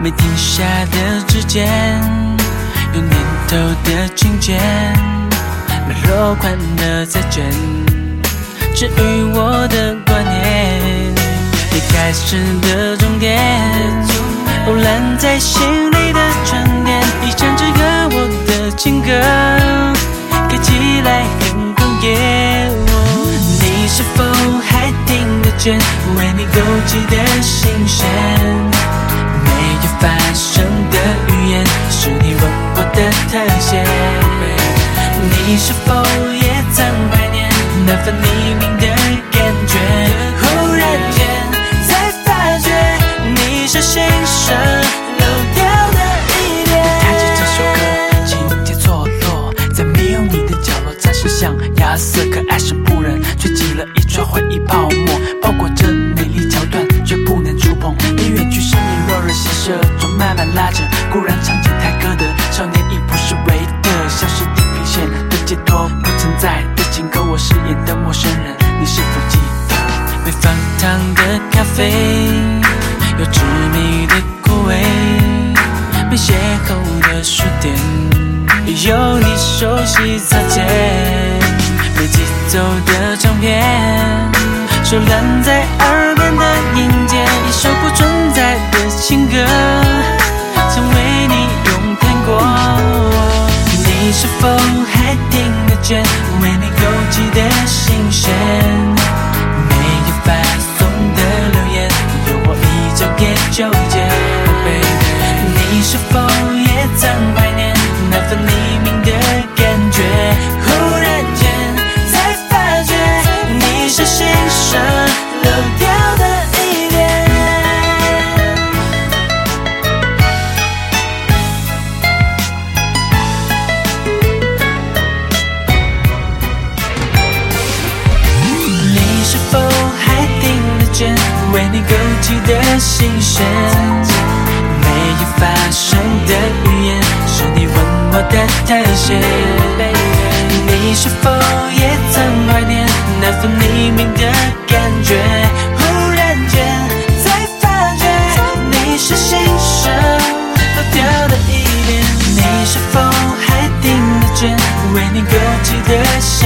没停下的指尖，有念头的琴键，没落款的再见，治愈我的观念。你开始的终点，偶然在心里的沉淀，一唱支歌我的情歌，看起来很哽咽。你是否还听得见为你勾起的心弦？没有发声的语言，是你吻我的特写。你是否也曾怀念那份黎明的感觉？忽然间才发觉，你是心上漏掉的一点。弹起这首歌，情节错落在没有你的角落，暂时像亚瑟可爱是不忍，却积了一串回忆泡沫，包裹着美丽桥段，却不能触碰。你远去身影若人洗射中慢慢拉着，固然唱起台歌的少年已不是唯一的，像是地平线的解脱，不存在的情歌，我饰演的陌生人，你是否记得？没放糖的咖啡，有致密的苦味，没邂逅的书店，有你熟悉擦肩，没寄走的唱片，手烂在耳边的音阶，一首不存在的情歌，曾为你咏叹过。你是否还听得见为你勾起的心弦？没有发送的留言，有我依旧给纠结。你是否也曾怀念那份黎明的感觉？忽然间才发觉，你是心上漏掉的一点。你是否还听得见为你勾起的心弦？没有发声的语言，是你吻我的特写。你是否也曾怀念那份黎明的感觉？忽然间才发觉，你是心上漏掉的一点。你是否还听得见为你勾起的心